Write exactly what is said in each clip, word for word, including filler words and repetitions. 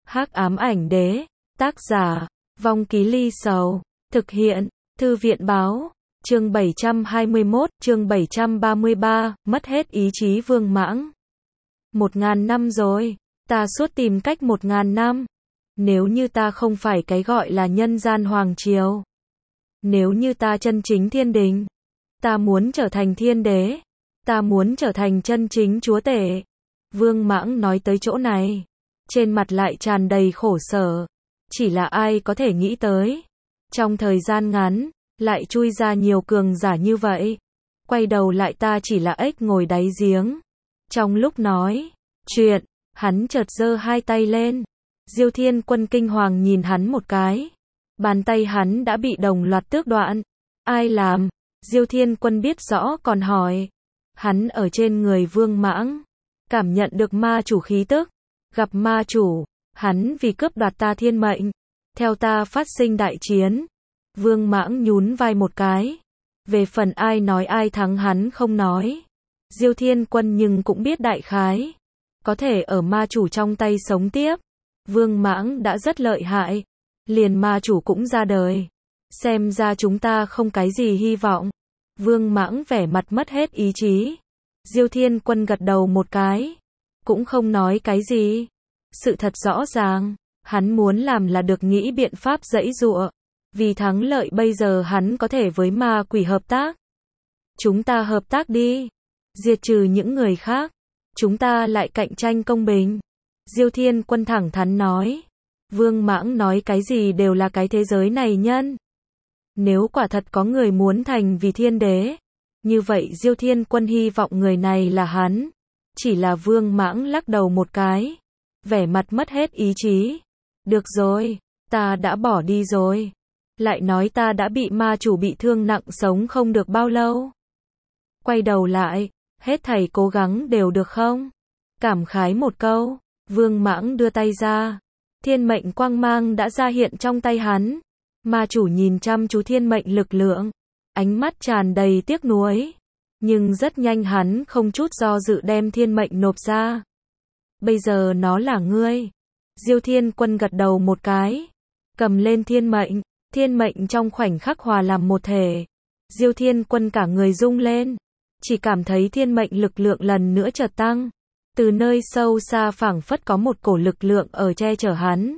Hắc ám ảnh đế, tác giả, Vong Ký Ly Sầu, thực hiện, Thư viện báo, chương bảy trăm hai mươi mốt, chương bảy trăm ba mươi ba, mất hết ý chí Vương Mãng. Một ngàn năm rồi, ta suốt tìm cách một ngàn năm. Nếu như ta không phải cái gọi là nhân gian hoàng triều, nếu như ta chân chính thiên đình, ta muốn trở thành thiên đế, ta muốn trở thành chân chính chúa tể. Vương Mãng nói tới chỗ này, trên mặt lại tràn đầy khổ sở. Chỉ là ai có thể nghĩ tới, trong thời gian ngắn, lại chui ra nhiều cường giả như vậy. Quay đầu lại ta chỉ là ếch ngồi đáy giếng. Trong lúc nói chuyện, hắn chợt giơ hai tay lên. Diêu Thiên Quân kinh hoàng nhìn hắn một cái. Bàn tay hắn đã bị đồng loạt tước đoạn. Ai làm? Diêu Thiên Quân biết rõ còn hỏi. Hắn ở trên người Vương Mãng, cảm nhận được ma chủ khí tức. Gặp ma chủ, hắn vì cướp đoạt ta thiên mệnh, theo ta phát sinh đại chiến. Vương Mãng nhún vai một cái. Về phần ai nói ai thắng hắn không nói. Diêu Thiên Quân nhưng cũng biết đại khái, có thể ở ma chủ trong tay sống tiếp. Vương Mãng đã rất lợi hại, liền ma chủ cũng ra đời. Xem ra chúng ta không cái gì hy vọng. Vương Mãng vẻ mặt mất hết ý chí. Diêu Thiên Quân gật đầu một cái, cũng không nói cái gì. Sự thật rõ ràng, hắn muốn làm là được nghĩ biện pháp giãy giụa. Vì thắng lợi bây giờ hắn có thể với ma quỷ hợp tác. Chúng ta hợp tác đi, diệt trừ những người khác, chúng ta lại cạnh tranh công bình. Diêu Thiên Quân thẳng thắn nói. Vương Mãng nói cái gì đều là cái thế giới này nhân. Nếu quả thật có người muốn thành vì thiên đế, như vậy Diêu Thiên Quân hy vọng người này là hắn. Chỉ là Vương Mãng lắc đầu một cái, vẻ mặt mất hết ý chí. Được rồi, ta đã bỏ đi rồi. Lại nói ta đã bị ma chủ bị thương nặng sống không được bao lâu. Quay đầu lại, hết thảy cố gắng đều được không? Cảm khái một câu, Vương Mãng đưa tay ra. Thiên mệnh quang mang đã ra hiện trong tay hắn. Ma chủ nhìn chăm chú thiên mệnh lực lượng, ánh mắt tràn đầy tiếc nuối. Nhưng rất nhanh hắn không chút do dự đem thiên mệnh nộp ra. Bây giờ nó là ngươi. Diêu Thiên Quân gật đầu một cái, cầm lên thiên mệnh. Thiên mệnh trong khoảnh khắc hòa làm một thể. Diêu Thiên Quân cả người rung lên, chỉ cảm thấy thiên mệnh lực lượng lần nữa chợt tăng. Từ nơi sâu xa phảng phất có một cổ lực lượng ở che chở hắn,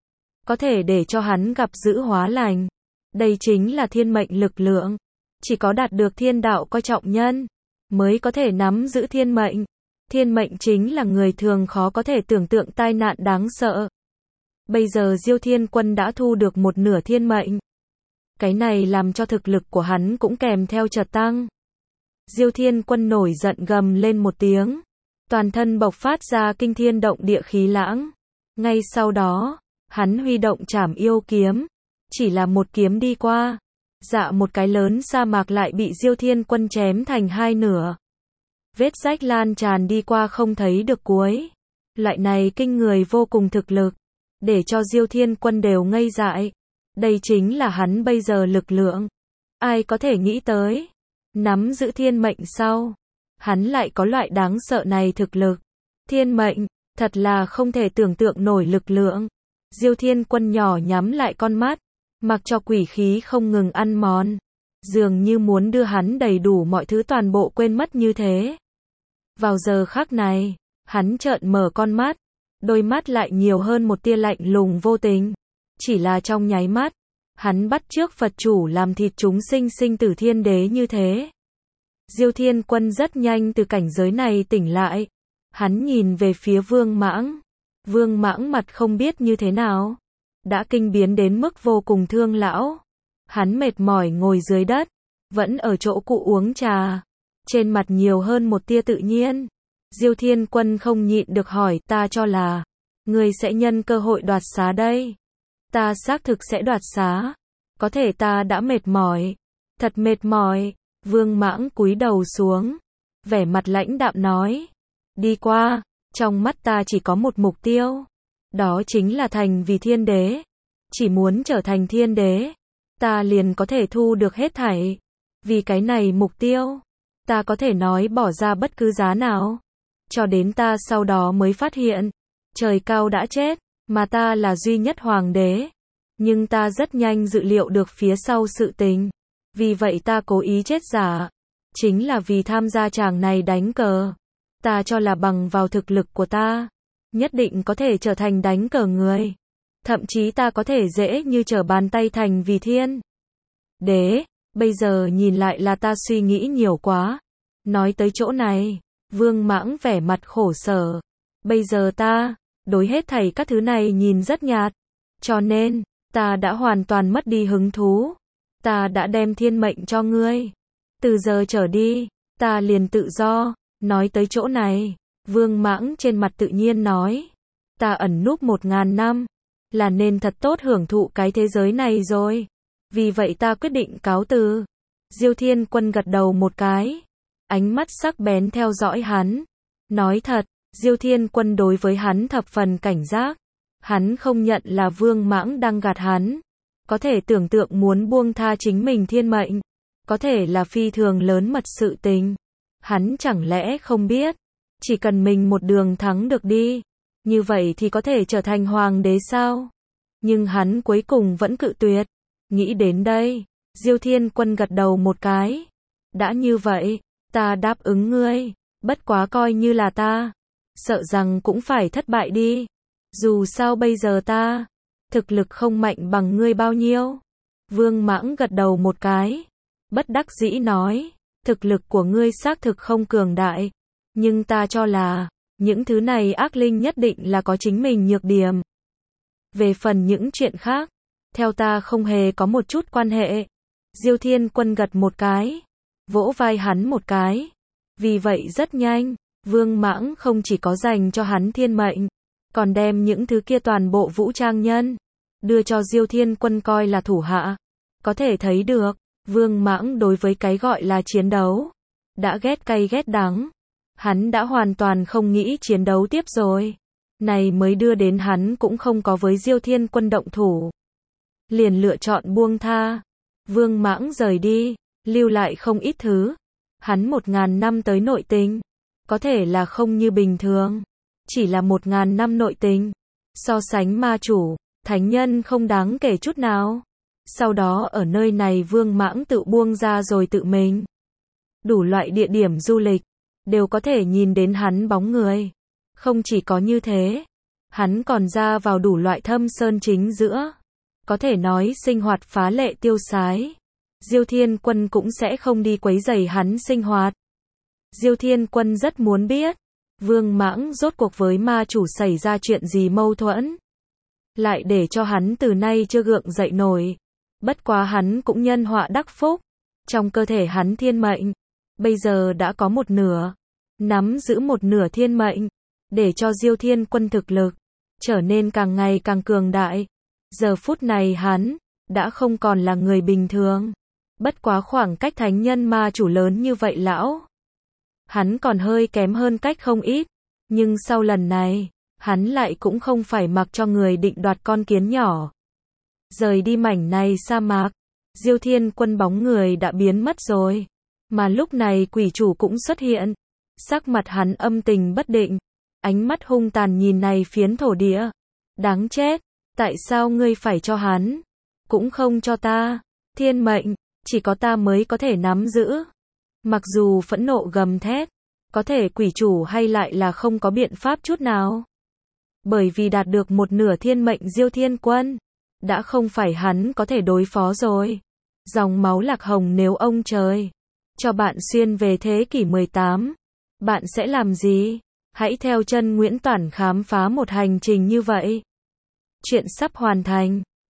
có thể để cho hắn gặp dữ hóa lành. Đây chính là thiên mệnh lực lượng. Chỉ có đạt được thiên đạo coi trọng nhân mới có thể nắm giữ thiên mệnh. Thiên mệnh chính là người thường khó có thể tưởng tượng tai nạn đáng sợ. Bây giờ Diêu Thiên Quân đã thu được một nửa thiên mệnh. Cái này làm cho thực lực của hắn cũng kèm theo chợt tăng. Diêu Thiên Quân nổi giận gầm lên một tiếng, toàn thân bộc phát ra kinh thiên động địa khí lãng. Ngay sau đó, hắn huy động Trảm Yêu kiếm, chỉ là một kiếm đi qua, dạ một cái lớn sa mạc lại bị Diêu Thiên Quân chém thành hai nửa. Vết rách lan tràn đi qua không thấy được cuối. Loại này kinh người vô cùng thực lực, để cho Diêu Thiên Quân đều ngây dại. Đây chính là hắn bây giờ lực lượng. Ai có thể nghĩ tới, nắm giữ thiên mệnh sau, hắn lại có loại đáng sợ này thực lực. Thiên mệnh, thật là không thể tưởng tượng nổi lực lượng. Diêu Thiên Quân nhỏ nhắm lại con mắt, mặc cho quỷ khí không ngừng ăn mòn, dường như muốn đưa hắn đầy đủ mọi thứ toàn bộ quên mất như thế. Vào giờ khắc này, hắn trợn mở con mắt, đôi mắt lại nhiều hơn một tia lạnh lùng vô tình. Chỉ là trong nháy mắt, hắn bắt chước Phật chủ làm thịt chúng sinh sinh tử thiên đế như thế. Diêu Thiên Quân rất nhanh từ cảnh giới này tỉnh lại. Hắn nhìn về phía Vương Mãng. Vương Mãng mặt không biết như thế nào, đã kinh biến đến mức vô cùng thương lão. Hắn mệt mỏi ngồi dưới đất, vẫn ở chỗ cũ uống trà, trên mặt nhiều hơn một tia tự nhiên. Diêu Thiên Quân không nhịn được hỏi, ta cho là ngươi sẽ nhân cơ hội đoạt xá đây. Ta xác thực sẽ đoạt xá, có thể ta đã mệt mỏi, thật mệt mỏi. Vương Mãng cúi đầu xuống, vẻ mặt lãnh đạm nói, đi qua, trong mắt ta chỉ có một mục tiêu, đó chính là thành vì thiên đế. Chỉ muốn trở thành thiên đế, ta liền có thể thu được hết thảy. Vì cái này mục tiêu, ta có thể nói bỏ ra bất cứ giá nào. Cho đến ta sau đó mới phát hiện, trời cao đã chết, mà ta là duy nhất hoàng đế. Nhưng ta rất nhanh dự liệu được phía sau sự tình. Vì vậy ta cố ý chết giả. Chính là vì tham gia tràng này đánh cờ. Ta cho là bằng vào thực lực của ta, nhất định có thể trở thành đánh cờ người. Thậm chí ta có thể dễ như trở bàn tay thành vì thiên đế. Bây giờ nhìn lại là ta suy nghĩ nhiều quá. Nói tới chỗ này, Vương Mãng vẻ mặt khổ sở. Bây giờ ta, đối hết thảy các thứ này nhìn rất nhạt. Cho nên, ta đã hoàn toàn mất đi hứng thú. Ta đã đem thiên mệnh cho ngươi. Từ giờ trở đi, ta liền tự do. Nói tới chỗ này, Vương Mãng trên mặt tự nhiên nói. Ta ẩn núp một ngàn năm, là nên thật tốt hưởng thụ cái thế giới này rồi. Vì vậy ta quyết định cáo từ. Diêu Thiên Quân gật đầu một cái. Ánh mắt sắc bén theo dõi hắn. Nói thật, Diêu Thiên Quân đối với hắn thập phần cảnh giác. Hắn không nhận là Vương Mãng đang gạt hắn. Có thể tưởng tượng muốn buông tha chính mình thiên mệnh. Có thể là phi thường lớn mật sự tình. Hắn chẳng lẽ không biết. Chỉ cần mình một đường thắng được đi. Như vậy thì có thể trở thành hoàng đế sao? Nhưng hắn cuối cùng vẫn cự tuyệt. Nghĩ đến đây, Diêu Thiên Quân gật đầu một cái. Đã như vậy, ta đáp ứng ngươi. Bất quá coi như là ta. Sợ rằng cũng phải thất bại đi. Dù sao bây giờ ta, thực lực không mạnh bằng ngươi bao nhiêu. Vương Mãng gật đầu một cái. Bất đắc dĩ nói. Thực lực của ngươi xác thực không cường đại. Nhưng ta cho là, những thứ này ác linh nhất định là có chính mình nhược điểm. Về phần những chuyện khác, theo ta không hề có một chút quan hệ. Diêu Thiên Quân gật một cái. Vỗ vai hắn một cái. Vì vậy rất nhanh, Vương Mãng không chỉ có dành cho hắn thiên mệnh, còn đem những thứ kia toàn bộ vũ trang nhân, đưa cho Diêu Thiên Quân coi là thủ hạ. Có thể thấy được, Vương Mãng đối với cái gọi là chiến đấu, đã ghét cay ghét đắng. Hắn đã hoàn toàn không nghĩ chiến đấu tiếp rồi. Này mới đưa đến hắn cũng không có với Diêu Thiên Quân động thủ. Liền lựa chọn buông tha. Vương Mãng rời đi, lưu lại không ít thứ. Hắn một ngàn năm tới nội tình, có thể là không như bình thường. Chỉ là một ngàn năm nội tình. So sánh ma chủ, thánh nhân không đáng kể chút nào. Sau đó ở nơi này Vương Mãng tự buông ra rồi tự mình. Đủ loại địa điểm du lịch, đều có thể nhìn đến hắn bóng người. Không chỉ có như thế, hắn còn ra vào đủ loại thâm sơn chính giữa. Có thể nói sinh hoạt phá lệ tiêu sái. Diêu Thiên Quân cũng sẽ không đi quấy rầy hắn sinh hoạt. Diêu Thiên Quân rất muốn biết, Vương Mãng rốt cuộc với ma chủ xảy ra chuyện gì mâu thuẫn. Lại để cho hắn từ nay chưa gượng dậy nổi. Bất quá hắn cũng nhân họa đắc phúc. Trong cơ thể hắn thiên mệnh, bây giờ đã có một nửa. Nắm giữ một nửa thiên mệnh, để cho Diêu Thiên Quân thực lực trở nên càng ngày càng cường đại. Giờ phút này hắn đã không còn là người bình thường. Bất quá khoảng cách thánh nhân ma chủ lớn như vậy lão, hắn còn hơi kém hơn cách không ít. Nhưng sau lần này, hắn lại cũng không phải mặc cho người định đoạt con kiến nhỏ. Rời đi mảnh này sa mạc, Diêu Thiên Quân bóng người đã biến mất rồi. Mà lúc này quỷ chủ cũng xuất hiện. Sắc mặt hắn âm tình bất định, ánh mắt hung tàn nhìn này phiến thổ địa. Đáng chết, tại sao ngươi phải cho hắn, cũng không cho ta? Thiên mệnh, chỉ có ta mới có thể nắm giữ. Mặc dù phẫn nộ gầm thét, có thể quỷ chủ hay lại là không có biện pháp chút nào. Bởi vì đạt được một nửa thiên mệnh Diêu Thiên Quân, đã không phải hắn có thể đối phó rồi. Dòng máu Lạc Hồng, nếu ông trời cho bạn xuyên về thế kỷ mười tám, bạn sẽ làm gì? Hãy theo chân Nguyễn Toản khám phá một hành trình như vậy. Chuyện sắp hoàn thành.